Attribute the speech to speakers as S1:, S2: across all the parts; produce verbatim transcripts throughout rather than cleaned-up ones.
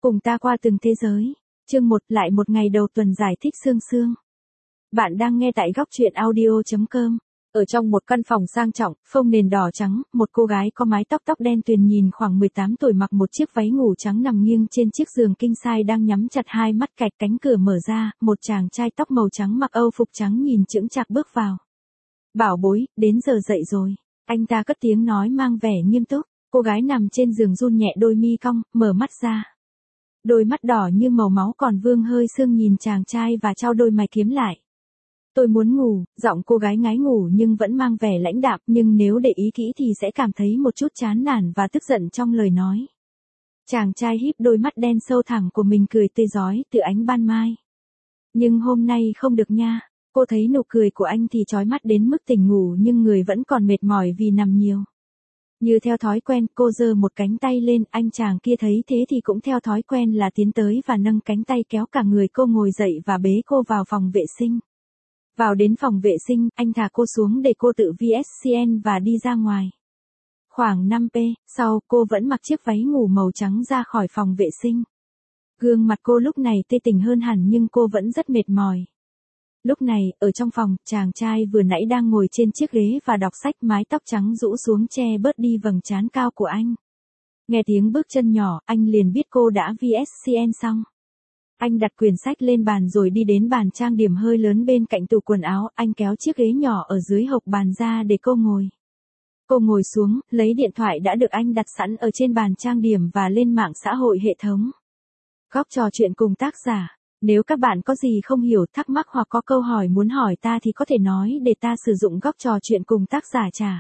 S1: Cùng ta qua từng thế giới. Chương một, lại một ngày đầu tuần giải thích sương sương. Bạn đang nghe tại góc truyện audio chấm com. Ở trong một căn phòng sang trọng, phông nền đỏ trắng, một cô gái có mái tóc tóc đen tuyền nhìn khoảng mười tám tuổi mặc một chiếc váy ngủ trắng nằm nghiêng trên chiếc giường king size đang nhắm chặt hai mắt cạch, cánh cửa mở ra, một chàng trai tóc màu trắng mặc âu phục trắng nhìn chững chạc bước vào. Bảo bối, đến giờ dậy rồi. Anh ta cất tiếng nói mang vẻ nghiêm túc. Cô gái nằm trên giường run nhẹ đôi mi cong, mở mắt ra. Đôi mắt đỏ như màu máu còn vương hơi sương nhìn chàng trai và trao đôi mày kiếm lại. Tôi muốn ngủ, giọng cô gái ngái ngủ nhưng vẫn mang vẻ lãnh đạm, nhưng nếu để ý kỹ thì sẽ cảm thấy một chút chán nản và tức giận trong lời nói. Chàng trai híp đôi mắt đen sâu thẳm của mình cười tươi rói từ ánh ban mai. Nhưng hôm nay không được nha. Cô thấy nụ cười của anh thì chói mắt đến mức tỉnh ngủ nhưng người vẫn còn mệt mỏi vì nằm nhiều. Như theo thói quen, cô giơ một cánh tay lên, anh chàng kia thấy thế thì cũng theo thói quen là tiến tới và nâng cánh tay kéo cả người cô ngồi dậy và bế cô vào phòng vệ sinh. Vào đến phòng vệ sinh, anh thả cô xuống để cô tự vê ét xê en và đi ra ngoài. Khoảng năm phút sau, cô vẫn mặc chiếc váy ngủ màu trắng ra khỏi phòng vệ sinh. Gương mặt cô lúc này tươi tỉnh hơn hẳn nhưng cô vẫn rất mệt mỏi. Lúc này, ở trong phòng, chàng trai vừa nãy đang ngồi trên chiếc ghế và đọc sách, mái tóc trắng rũ xuống che bớt đi vầng trán cao của anh. Nghe tiếng bước chân nhỏ, anh liền biết cô đã vê ét xê en xong. Anh đặt quyển sách lên bàn rồi đi đến bàn trang điểm hơi lớn bên cạnh tủ quần áo, anh kéo chiếc ghế nhỏ ở dưới hộc bàn ra để cô ngồi. Cô ngồi xuống, lấy điện thoại đã được anh đặt sẵn ở trên bàn trang điểm và lên mạng xã hội hệ thống. Góc trò chuyện cùng tác giả. Nếu các bạn có gì không hiểu, thắc mắc hoặc có câu hỏi muốn hỏi ta thì có thể nói để ta sử dụng góc trò chuyện cùng tác giả trả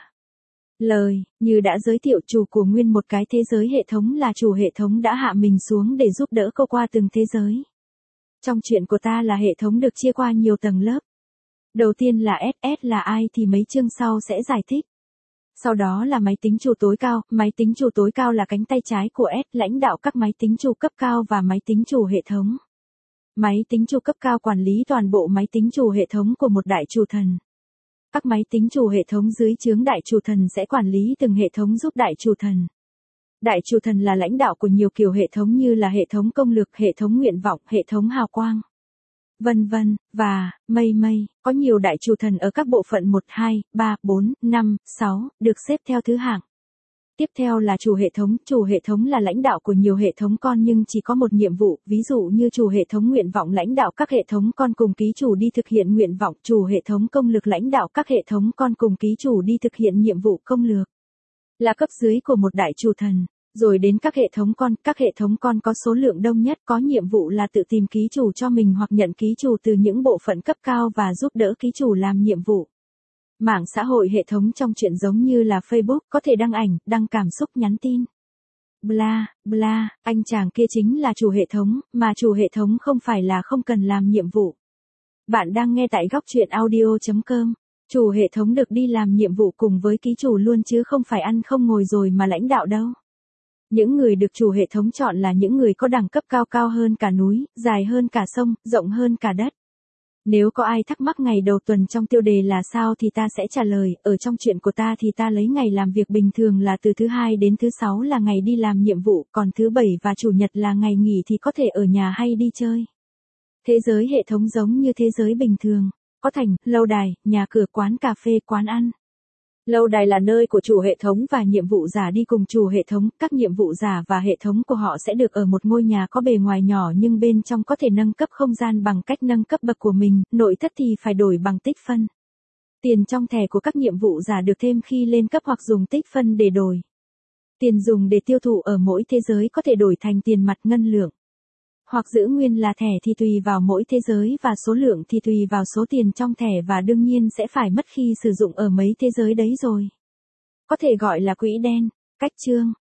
S1: lời. Như đã giới thiệu, chủ của nguyên một cái thế giới hệ thống là chủ hệ thống đã hạ mình xuống để giúp đỡ cô qua từng thế giới. Trong chuyện của ta là hệ thống được chia qua nhiều tầng lớp. Đầu tiên là ét ét là ai thì mấy chương sau sẽ giải thích. Sau đó là máy tính chủ tối cao, máy tính chủ tối cao là cánh tay trái của S, lãnh đạo các máy tính chủ cấp cao và máy tính chủ hệ thống. Máy tính chủ cấp cao quản lý toàn bộ máy tính chủ hệ thống của một đại chủ thần. Các máy tính chủ hệ thống dưới trướng đại chủ thần sẽ quản lý từng hệ thống giúp đại chủ thần. Đại chủ thần là lãnh đạo của nhiều kiểu hệ thống như là hệ thống công lực, hệ thống nguyện vọng, hệ thống hào quang, vân vân, và, mây mây, có nhiều đại chủ thần ở các bộ phận một, hai, ba, bốn, năm, sáu, được xếp theo thứ hạng. Tiếp theo là chủ hệ thống, chủ hệ thống là lãnh đạo của nhiều hệ thống con nhưng chỉ có một nhiệm vụ, ví dụ như chủ hệ thống nguyện vọng lãnh đạo các hệ thống con cùng ký chủ đi thực hiện nguyện vọng, chủ hệ thống công lực lãnh đạo các hệ thống con cùng ký chủ đi thực hiện nhiệm vụ công lược. Là cấp dưới của một đại chủ thần, rồi đến các hệ thống con, các hệ thống con có số lượng đông nhất có nhiệm vụ là tự tìm ký chủ cho mình hoặc nhận ký chủ từ những bộ phận cấp cao và giúp đỡ ký chủ làm nhiệm vụ. Mạng xã hội hệ thống trong chuyện giống như là Facebook, có thể đăng ảnh, đăng cảm xúc, nhắn tin. Bla, bla, anh chàng kia chính là chủ hệ thống, mà chủ hệ thống không phải là không cần làm nhiệm vụ. Bạn đang nghe tại góc truyện audio chấm com. Chủ hệ thống được đi làm nhiệm vụ cùng với ký chủ luôn chứ không phải ăn không ngồi rồi mà lãnh đạo đâu. Những người được chủ hệ thống chọn là những người có đẳng cấp cao cao hơn cả núi, dài hơn cả sông, rộng hơn cả đất. Nếu có ai thắc mắc ngày đầu tuần trong tiêu đề là sao thì ta sẽ trả lời, ở trong chuyện của ta thì ta lấy ngày làm việc bình thường là từ thứ hai đến thứ sáu là ngày đi làm nhiệm vụ, còn thứ bảy và chủ nhật là ngày nghỉ thì có thể ở nhà hay đi chơi. Thế giới hệ thống giống như thế giới bình thường, có thành, lâu đài, nhà cửa, quán cà phê, quán ăn. Lâu đài là nơi của chủ hệ thống và nhiệm vụ giả đi cùng chủ hệ thống, các nhiệm vụ giả và hệ thống của họ sẽ được ở một ngôi nhà có bề ngoài nhỏ nhưng bên trong có thể nâng cấp không gian bằng cách nâng cấp bậc của mình, nội thất thì phải đổi bằng tích phân. Tiền trong thẻ của các nhiệm vụ giả được thêm khi lên cấp hoặc dùng tích phân để đổi. Tiền dùng để tiêu thụ ở mỗi thế giới có thể đổi thành tiền mặt ngân lượng. Hoặc giữ nguyên là thẻ thì tùy vào mỗi thế giới và số lượng thì tùy vào số tiền trong thẻ và đương nhiên sẽ phải mất khi sử dụng ở mấy thế giới đấy rồi. Có thể gọi là quỹ đen. Cách chương.